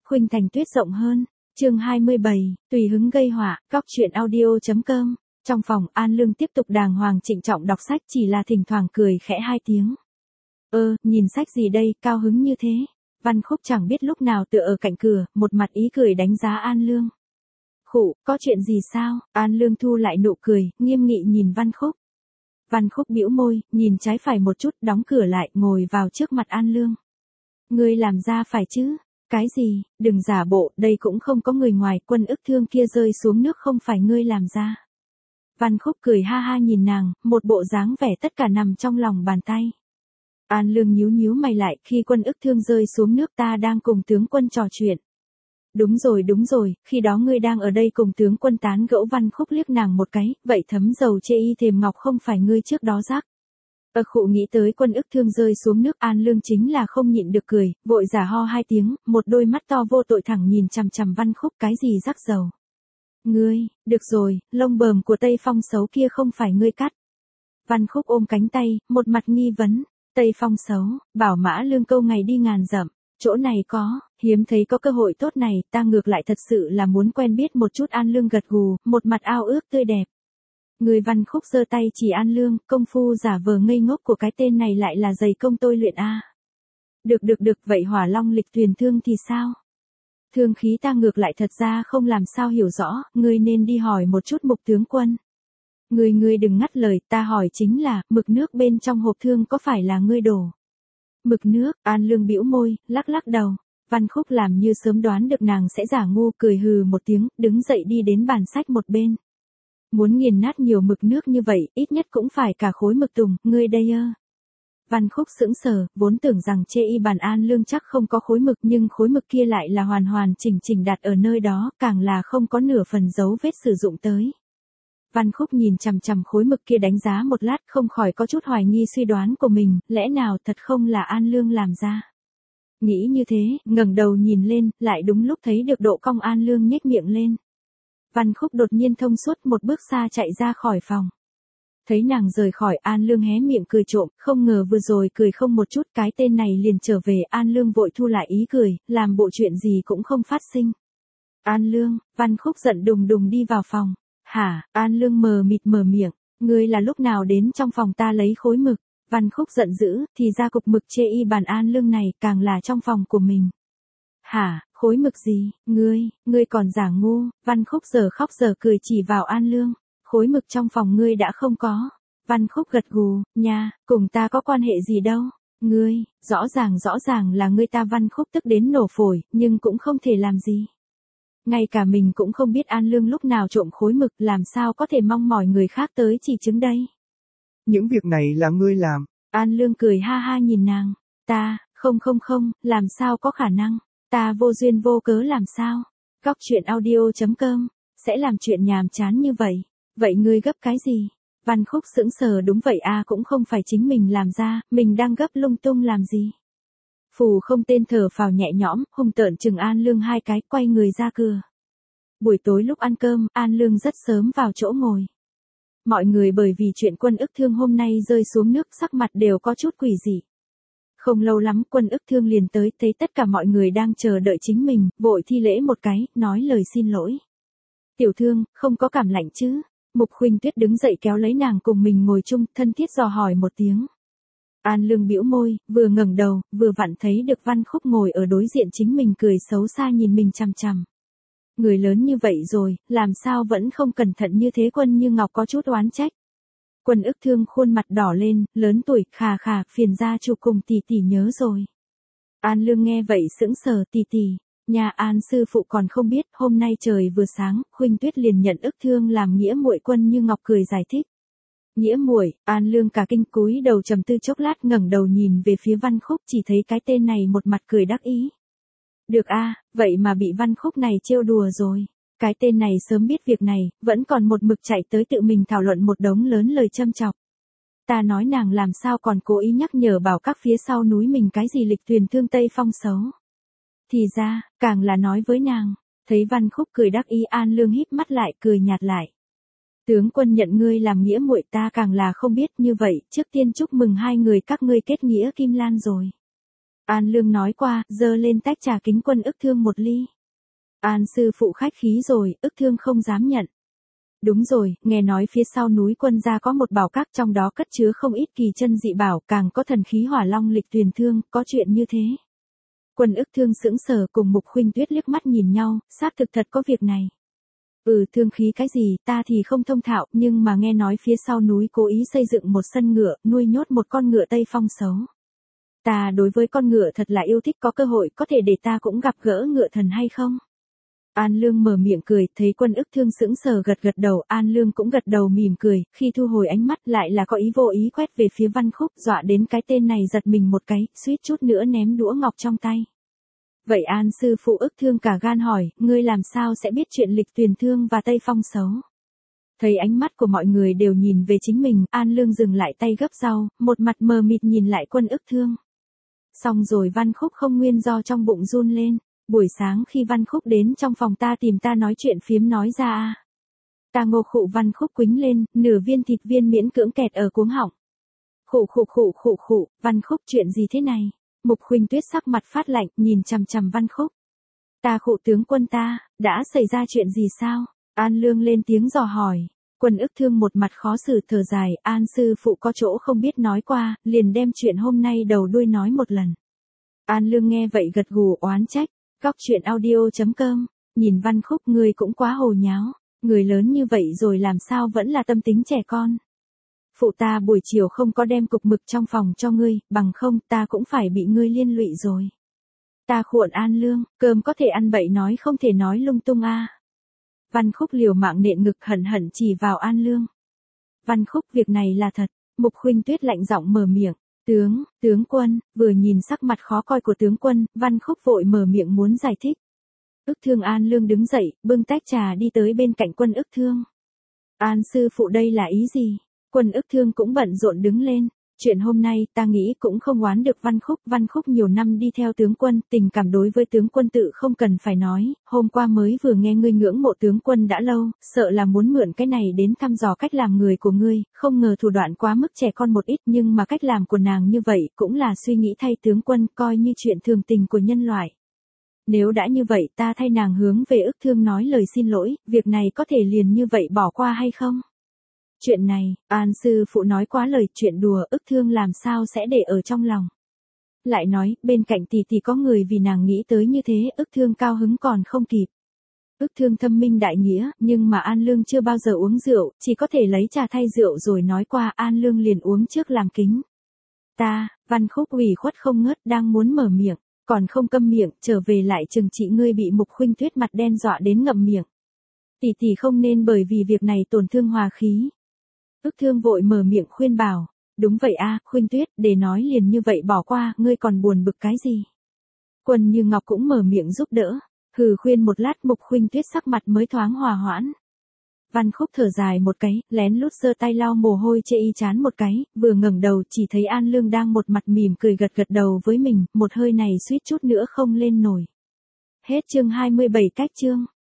khuynh thành tuyết rộng hơn. Chương 27, tùy hứng gây họa, góc truyện audio.com. Trong phòng, An Lương tiếp tục đàng hoàng trịnh trọng đọc sách, chỉ là thỉnh thoảng cười khẽ hai tiếng. Nhìn sách gì đây, cao hứng như thế. Văn Khúc chẳng biết lúc nào tựa ở cạnh cửa, một mặt ý cười đánh giá An Lương. Khụ, có chuyện gì sao? An Lương thu lại nụ cười, nghiêm nghị nhìn Văn Khúc. Văn Khúc bĩu môi, nhìn trái phải một chút, đóng cửa lại, ngồi vào trước mặt An Lương. Ngươi làm ra phải chứ? Cái gì? Đừng giả bộ, đây cũng không có người ngoài, Quân Ức Thương kia rơi xuống nước không phải ngươi làm ra. Văn Khúc cười ha ha nhìn nàng, một bộ dáng vẻ tất cả nằm trong lòng bàn tay. An Lương nhíu nhíu mày lại, khi Quân Ức Thương rơi xuống nước ta đang cùng tướng quân trò chuyện. Đúng rồi, khi đó ngươi đang ở đây cùng tướng quân tán gẫu. Văn Khúc liếc nàng một cái, vậy thấm dầu chê y thềm ngọc không phải ngươi trước đó rắc. Khụ nghĩ tới Quân Ức Thương rơi xuống nước, An Lương chính là không nhịn được cười, vội giả ho hai tiếng, một đôi mắt to vô tội thẳng nhìn chằm chằm Văn Khúc, cái gì rắc dầu. Ngươi, được rồi, lông bờm của Tây Phong xấu kia không phải ngươi cắt. Văn Khúc ôm cánh tay, một mặt nghi vấn, Tây Phong xấu, bảo Mã Lương câu ngày đi ngàn dặm, chỗ này có, hiếm thấy có cơ hội tốt này, ta ngược lại thật sự là muốn quen biết một chút. An Lương gật gù, một mặt ao ước tươi đẹp. Người. Văn Khúc giơ tay chỉ An Lương, công phu giả vờ ngây ngốc của cái tên này lại là dày công tôi luyện a. Được, vậy Hỏa Long Lịch thuyền thương thì sao? Thương khí ta ngược lại thật ra không làm sao hiểu rõ, ngươi nên đi hỏi một chút Mục tướng quân. Ngươi đừng ngắt lời, ta hỏi chính là, mực nước bên trong hộp thương có phải là ngươi đổ? Mực nước, An Lương bĩu môi, lắc đầu. Văn Khúc làm như sớm đoán được nàng sẽ giả ngu, cười hừ một tiếng, đứng dậy đi đến bàn sách một bên. Muốn nghiền nát nhiều mực nước như vậy, ít nhất cũng phải cả khối mực tùng, ngươi đây ơ. Văn Khúc sững sờ, vốn tưởng rằng chê y bàn An Lương chắc không có khối mực, nhưng khối mực kia lại là hoàn hoàn chỉnh đặt ở nơi đó, càng là không có nửa phần dấu vết sử dụng tới. Văn Khúc nhìn chằm chằm khối mực kia đánh giá một lát, không khỏi có chút hoài nghi suy đoán của mình, lẽ nào thật không là An Lương làm ra. Nghĩ như thế, ngẩng đầu nhìn lên, lại đúng lúc thấy được độ cong An Lương nhếch miệng lên. Văn Khúc đột nhiên thông suốt, một bước xa chạy ra khỏi phòng. Thấy nàng rời khỏi, An Lương hé miệng cười trộm, không ngờ vừa rồi cười không một chút, cái tên này liền trở về. An Lương vội thu lại ý cười, làm bộ chuyện gì cũng không phát sinh. An Lương, Văn Khúc giận đùng đùng đi vào phòng. Hả? An Lương mờ mịt mở miệng, ngươi là lúc nào đến trong phòng ta lấy khối mực? Văn Khúc giận dữ, thì ra cục mực chê y bàn An Lương này càng là trong phòng của mình. Hả? Khối mực gì? Ngươi còn giả ngu. Văn Khúc giờ khóc giờ cười chỉ vào An Lương. Khối mực trong phòng ngươi đã không có. Văn Khúc gật gù, nha, cùng ta có quan hệ gì đâu. Ngươi, rõ ràng là ngươi. Ta. Văn Khúc tức đến nổ phổi, nhưng cũng không thể làm gì. Ngay cả mình cũng không biết An Lương lúc nào trộm khối mực, làm sao có thể mong mỏi người khác tới chỉ chứng đây. Những việc này là ngươi làm. An Lương cười ha ha nhìn nàng. Ta, không, làm sao có khả năng. Ta vô duyên vô cớ làm sao. Góc truyện audio.com, sẽ làm chuyện nhàm chán như vậy. Vậy ngươi gấp cái gì? Văn Khúc sững sờ, đúng vậy a, cũng không phải chính mình làm ra, mình đang gấp lung tung làm gì. Phù không tên thở phào nhẹ nhõm, hung tợn chừng An Lương hai cái, quay người ra cửa. Buổi tối lúc ăn cơm, An Lương rất sớm vào chỗ ngồi. Mọi người bởi vì chuyện Quân Ức Thương hôm nay rơi xuống nước, sắc mặt đều có chút quỷ dị. Không lâu lắm Quân Ức Thương liền tới, thấy tất cả mọi người đang chờ đợi chính mình, vội thi lễ một cái, nói lời xin lỗi. Tiểu Thương, không có cảm lạnh chứ? Mục Khuynh Tuyết đứng dậy kéo lấy nàng cùng mình ngồi chung, thân thiết dò hỏi một tiếng. An Lương bĩu môi, vừa ngẩng đầu, vừa vặn thấy được Văn Khúc ngồi ở đối diện chính mình, cười xấu xa nhìn mình chằm chằm. Người lớn như vậy rồi, làm sao vẫn không cẩn thận như thế? Quân Như Ngọc có chút oán trách. Quân Ức Thương khuôn mặt đỏ lên, lớn tuổi, khà, phiền gia chủ cùng tỷ nhớ rồi. An Lương nghe vậy sững sờ, tỷ, nhà An sư phụ còn không biết, hôm nay trời vừa sáng, Khuynh Tuyết liền nhận Ức Thương làm nghĩa muội. Quân Như Ngọc cười giải thích. Nghĩa muội? An Lương cả kinh, cúi đầu trầm tư chốc lát, ngẩng đầu nhìn về phía Văn Khúc, chỉ thấy cái tên này một mặt cười đắc ý. Được a, vậy mà bị Văn Khúc này trêu đùa rồi. Cái tên này sớm biết việc này, vẫn còn một mực chạy tới tự mình thảo luận một đống lớn lời châm chọc. Ta nói nàng làm sao còn cố ý nhắc nhở bảo các phía sau núi mình cái gì lịch thuyền thương Tây Phong xấu. Thì ra, càng là nói với nàng. Thấy Văn Khúc cười đắc ý, An Lương híp mắt lại, cười nhạt lại. Tướng quân nhận ngươi làm nghĩa muội, ta càng là không biết. Như vậy, trước tiên chúc mừng hai người các ngươi kết nghĩa kim lan rồi. An Lương nói qua, giơ lên tách trà kính Quân Ức Thương một ly. An sư phụ khách khí rồi, Ức Thương không dám nhận. Đúng rồi, nghe nói phía sau núi Quân gia có một bảo các, trong đó cất chứa không ít kỳ chân dị bảo, càng có thần khí Hỏa Long Lịch Tuyền Thương, có chuyện như thế. Quân Ức Thương sững sờ, cùng Mục Khuynh Tuyết liếc mắt nhìn nhau, xác thực thật có việc này. Thương khí cái gì, ta thì không thông thạo, nhưng mà nghe nói phía sau núi cố ý xây dựng một sân ngựa, nuôi nhốt một con ngựa Tây Phong xấu. Ta đối với con ngựa thật là yêu thích, có cơ hội có thể để ta cũng gặp gỡ ngựa thần hay không? An Lương mở miệng cười, thấy Quân Ức Thương sững sờ gật gật đầu, An Lương cũng gật đầu mỉm cười, khi thu hồi ánh mắt lại là có ý vô ý quét về phía Văn Khúc, dọa đến cái tên này giật mình một cái, suýt chút nữa ném đũa ngọc trong tay. Vậy An sư phụ Ức Thương cả gan hỏi, ngươi làm sao sẽ biết chuyện Lịch Tuyền Thương và Tây Phong xấu? Thấy ánh mắt của mọi người đều nhìn về chính mình, An Lương dừng lại tay gấp rau, một mặt mờ mịt nhìn lại Quân Ức Thương. Xong rồi Văn Khúc không nguyên do trong bụng run lên. Buổi sáng khi Văn Khúc đến trong phòng ta tìm ta nói chuyện phiếm nói ra ta ngô khụ, Văn Khúc quĩnh lên, nửa viên thịt viên miễn cưỡng kẹt ở cuống họng. Khụ, Văn Khúc chuyện gì thế này? Mục Khuynh Tuyết sắc mặt phát lạnh, nhìn chằm chằm Văn Khúc. Ta khụ tướng quân ta, đã xảy ra chuyện gì sao? An Lương lên tiếng dò hỏi. Quân Ức Thương một mặt khó xử thở dài, An sư phụ có chỗ không biết nói qua, liền đem chuyện hôm nay đầu đuôi nói một lần. An Lương nghe vậy gật gù oán trách. Góc truyện audio.com, nhìn Văn Khúc ngươi cũng quá hồ nháo, người lớn như vậy rồi làm sao vẫn là tâm tính trẻ con. Phụ ta buổi chiều không có đem cục mực trong phòng cho ngươi, bằng không ta cũng phải bị ngươi liên lụy rồi. Ta khuộn An Lương, cơm có thể ăn bậy nói không thể nói lung tung a. Văn Khúc liều mạng nện ngực hận hận chỉ vào An Lương. Văn Khúc việc này là thật, Mục Khuynh Tuyết lạnh giọng mở miệng. Tướng quân, vừa nhìn sắc mặt khó coi của tướng quân, Văn Khúc vội mở miệng muốn giải thích. Ức Thương An Lương đứng dậy, bưng tách trà đi tới bên cạnh Quân Ức Thương. An sư phụ đây là ý gì? Quân Ức Thương cũng bận rộn đứng lên. Chuyện hôm nay ta nghĩ cũng không oán được Văn Khúc nhiều năm đi theo tướng quân, tình cảm đối với tướng quân tự không cần phải nói, hôm qua mới vừa nghe ngươi ngưỡng mộ tướng quân đã lâu, sợ là muốn mượn cái này đến thăm dò cách làm người của ngươi, không ngờ thủ đoạn quá mức trẻ con một ít, nhưng mà cách làm của nàng như vậy cũng là suy nghĩ thay tướng quân, coi như chuyện thường tình của nhân loại. Nếu đã như vậy ta thay nàng hướng về Ức Thương nói lời xin lỗi, việc này có thể liền như vậy bỏ qua hay không? Chuyện này, An sư phụ nói quá lời, chuyện đùa, Ức Thương làm sao sẽ để ở trong lòng. Lại nói, bên cạnh tỷ có người vì nàng nghĩ tới như thế, Ức Thương cao hứng còn không kịp. Ức Thương thâm minh đại nghĩa, nhưng mà An Lương chưa bao giờ uống rượu, chỉ có thể lấy trà thay rượu rồi nói qua, An Lương liền uống trước làm kính. Văn Khúc ủy khuất không ngớt, đang muốn mở miệng, còn không câm miệng, trở về lại chừng trị ngươi, bị Mục Khuynh Tuyết mặt đen dọa đến ngậm miệng. Tỷ không nên bởi vì việc này tổn thương hòa khí. Ức Thương vội mở miệng khuyên bảo, đúng vậy Khuynh Tuyết, để nói liền như vậy bỏ qua, ngươi còn buồn bực cái gì? Quân Như Ngọc cũng mở miệng giúp đỡ, khuyên một lát Mục Khuynh Tuyết sắc mặt mới thoáng hòa hoãn. Văn Khúc thở dài một cái, lén lút giơ tay lau mồ hôi trên y trán một cái, vừa ngẩng đầu chỉ thấy An Lương đang một mặt mỉm cười gật gật đầu với mình, một hơi này suýt chút nữa không lên nổi. Hết chương 27 cách chương.